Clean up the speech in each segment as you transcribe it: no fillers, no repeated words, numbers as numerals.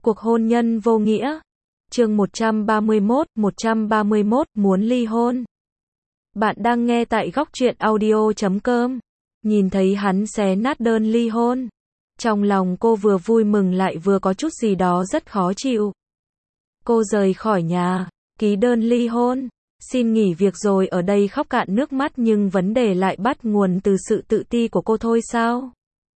Cuộc hôn nhân vô nghĩa. Chương 131 muốn ly hôn. Bạn đang nghe tại góc truyện audio.com. Nhìn thấy hắn xé nát đơn ly hôn. Trong lòng cô vừa vui mừng lại vừa có chút gì đó rất khó chịu. Cô rời khỏi nhà, ký đơn ly hôn, xin nghỉ việc rồi ở đây khóc cạn nước mắt, nhưng vấn đề lại bắt nguồn từ sự tự ti của cô thôi sao?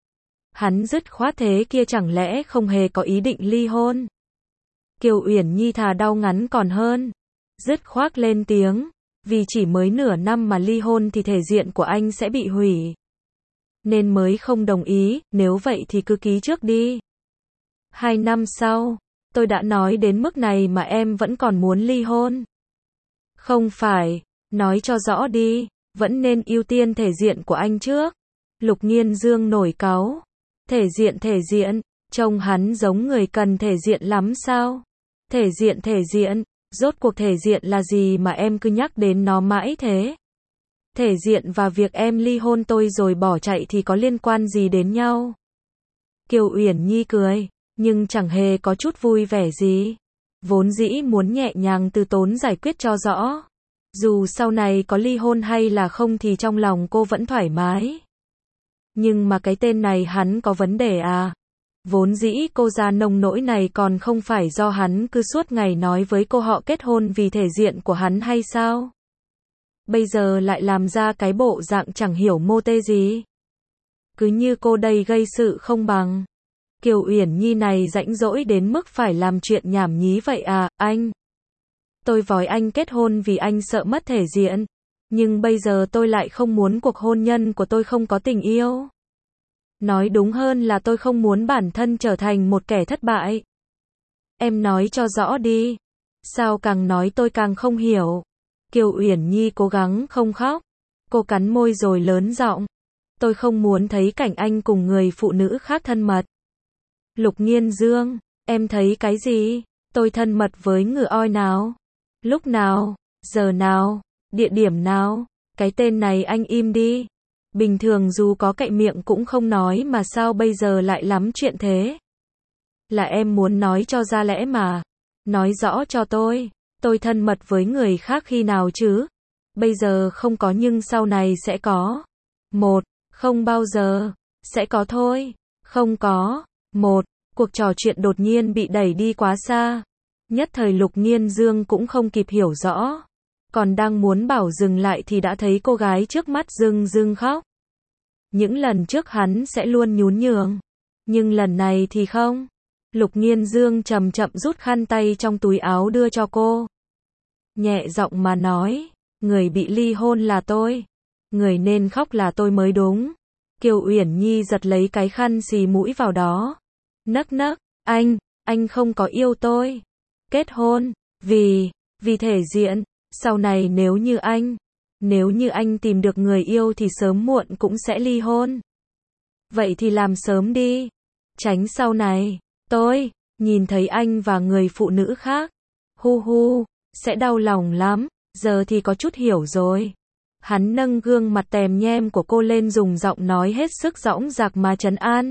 Hắn dứt khoát thế kia chẳng lẽ không hề có ý định ly hôn? Kiều Uyển Nhi thà đau ngắn còn hơn. Dứt khoát lên tiếng, vì chỉ mới nửa năm mà ly hôn thì thể diện của anh sẽ bị hủy. Nên mới không đồng ý, nếu vậy thì cứ ký trước đi. 2 năm sau, tôi đã nói đến mức này mà em vẫn còn muốn ly hôn. Không phải, nói cho rõ đi, vẫn nên ưu tiên thể diện của anh trước. Lục Nghiên Dương nổi cáu. Thể diện, trông hắn giống người cần thể diện lắm sao? Thể diện, rốt cuộc thể diện là gì mà em cứ nhắc đến nó mãi thế? Thể diện và việc em ly hôn tôi rồi bỏ chạy thì có liên quan gì đến nhau? Kiều Uyển Nhi cười, nhưng chẳng hề có chút vui vẻ gì. Vốn dĩ muốn nhẹ nhàng từ tốn giải quyết cho rõ. Dù sau này có ly hôn hay là không thì trong lòng cô vẫn thoải mái. Nhưng mà cái tên này hắn có vấn đề à? Vốn dĩ cô ra nông nỗi này còn không phải do hắn cứ suốt ngày nói với cô họ kết hôn vì thể diện của hắn hay sao? Bây giờ lại làm ra cái bộ dạng chẳng hiểu mô tê gì. Cứ như cô đây gây sự không bằng. Kiều Uyển Nhi này rãnh rỗi đến mức phải làm chuyện nhảm nhí vậy à, anh? Tôi vói anh kết hôn vì anh sợ mất thể diện. Nhưng bây giờ tôi lại không muốn cuộc hôn nhân của tôi không có tình yêu. Nói đúng hơn là tôi không muốn bản thân trở thành một kẻ thất bại. Em nói cho rõ đi. Sao càng nói tôi càng không hiểu. Kiều Uyển Nhi cố gắng không khóc. Cô cắn môi rồi lớn giọng. Tôi không muốn thấy cảnh anh cùng người phụ nữ khác thân mật. Lục Nghiên Dương, em thấy cái gì? Tôi thân mật với người oi nào? Lúc nào? Giờ nào? Địa điểm nào? Cái tên này anh im đi. Bình thường dù có cậy miệng cũng không nói mà sao bây giờ lại lắm chuyện thế? Là em muốn nói cho ra lẽ mà. Nói rõ cho tôi thân mật với người khác khi nào chứ? Bây giờ không có nhưng sau này sẽ có. Không bao giờ. Sẽ có thôi. Không có. Cuộc trò chuyện đột nhiên bị đẩy đi quá xa. Nhất thời Lục Nghiên Dương cũng không kịp hiểu rõ. Còn đang muốn bảo dừng lại thì đã thấy cô gái trước mắt rưng khóc. Những lần trước hắn sẽ luôn nhún nhường. Nhưng lần này thì không. Lục Nghiên Dương chậm chậm rút khăn tay trong túi áo đưa cho cô. Nhẹ giọng mà nói. Người bị ly hôn là tôi. Người nên khóc là tôi mới đúng. Kiều Uyển Nhi giật lấy cái khăn xì mũi vào đó. Nấc, anh không có yêu tôi. Kết hôn, vì thể diện. Sau này nếu như anh tìm được người yêu thì sớm muộn cũng sẽ ly hôn. Vậy thì làm sớm đi. Tránh sau này, tôi nhìn thấy anh và người phụ nữ khác. Sẽ đau lòng lắm, giờ thì có chút hiểu rồi. Hắn nâng gương mặt tèm nhem của cô lên dùng giọng nói hết sức dõng dạc mà trấn an.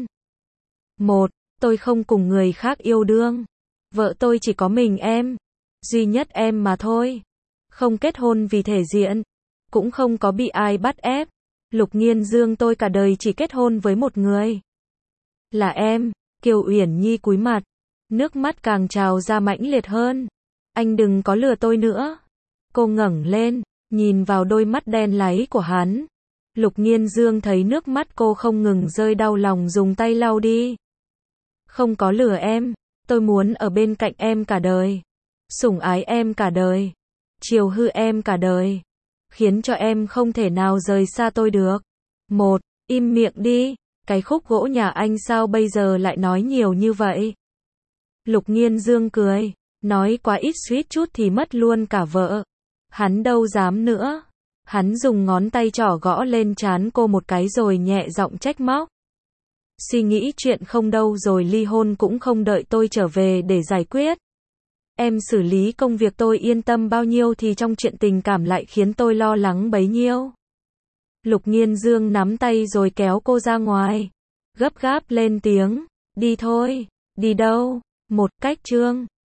Tôi không cùng người khác yêu đương. Vợ tôi chỉ có mình em. Duy nhất em mà thôi. Không kết hôn vì thể diện. Cũng không có bị ai bắt ép. Lục Nghiên Dương tôi cả đời chỉ kết hôn với một người. Là em. Kiều Uyển Nhi cúi mặt. Nước mắt càng trào ra mãnh liệt hơn. Anh đừng có lừa tôi nữa. Cô ngẩng lên, nhìn vào đôi mắt đen láy của hắn. Lục Nghiên Dương thấy nước mắt cô không ngừng rơi đau lòng dùng tay lau đi. Không có lừa em. Tôi muốn ở bên cạnh em cả đời. Sủng ái em cả đời. Chiều hư em cả đời. Khiến cho em không thể nào rời xa tôi được. Im miệng đi. Cái khúc gỗ nhà anh sao bây giờ lại nói nhiều như vậy? Lục Nghiên Dương cười. Nói quá ít suýt chút thì mất luôn cả vợ. Hắn đâu dám nữa. Hắn dùng ngón tay trỏ gõ lên trán cô một cái rồi nhẹ giọng trách móc. Suy nghĩ chuyện không đâu rồi ly hôn cũng không đợi tôi trở về để giải quyết. Em xử lý công việc tôi yên tâm bao nhiêu thì trong chuyện tình cảm lại khiến tôi lo lắng bấy nhiêu. Lục Nghiên Dương nắm tay rồi kéo cô ra ngoài. Gấp gáp lên tiếng. Đi thôi. Đi đâu? một cách chương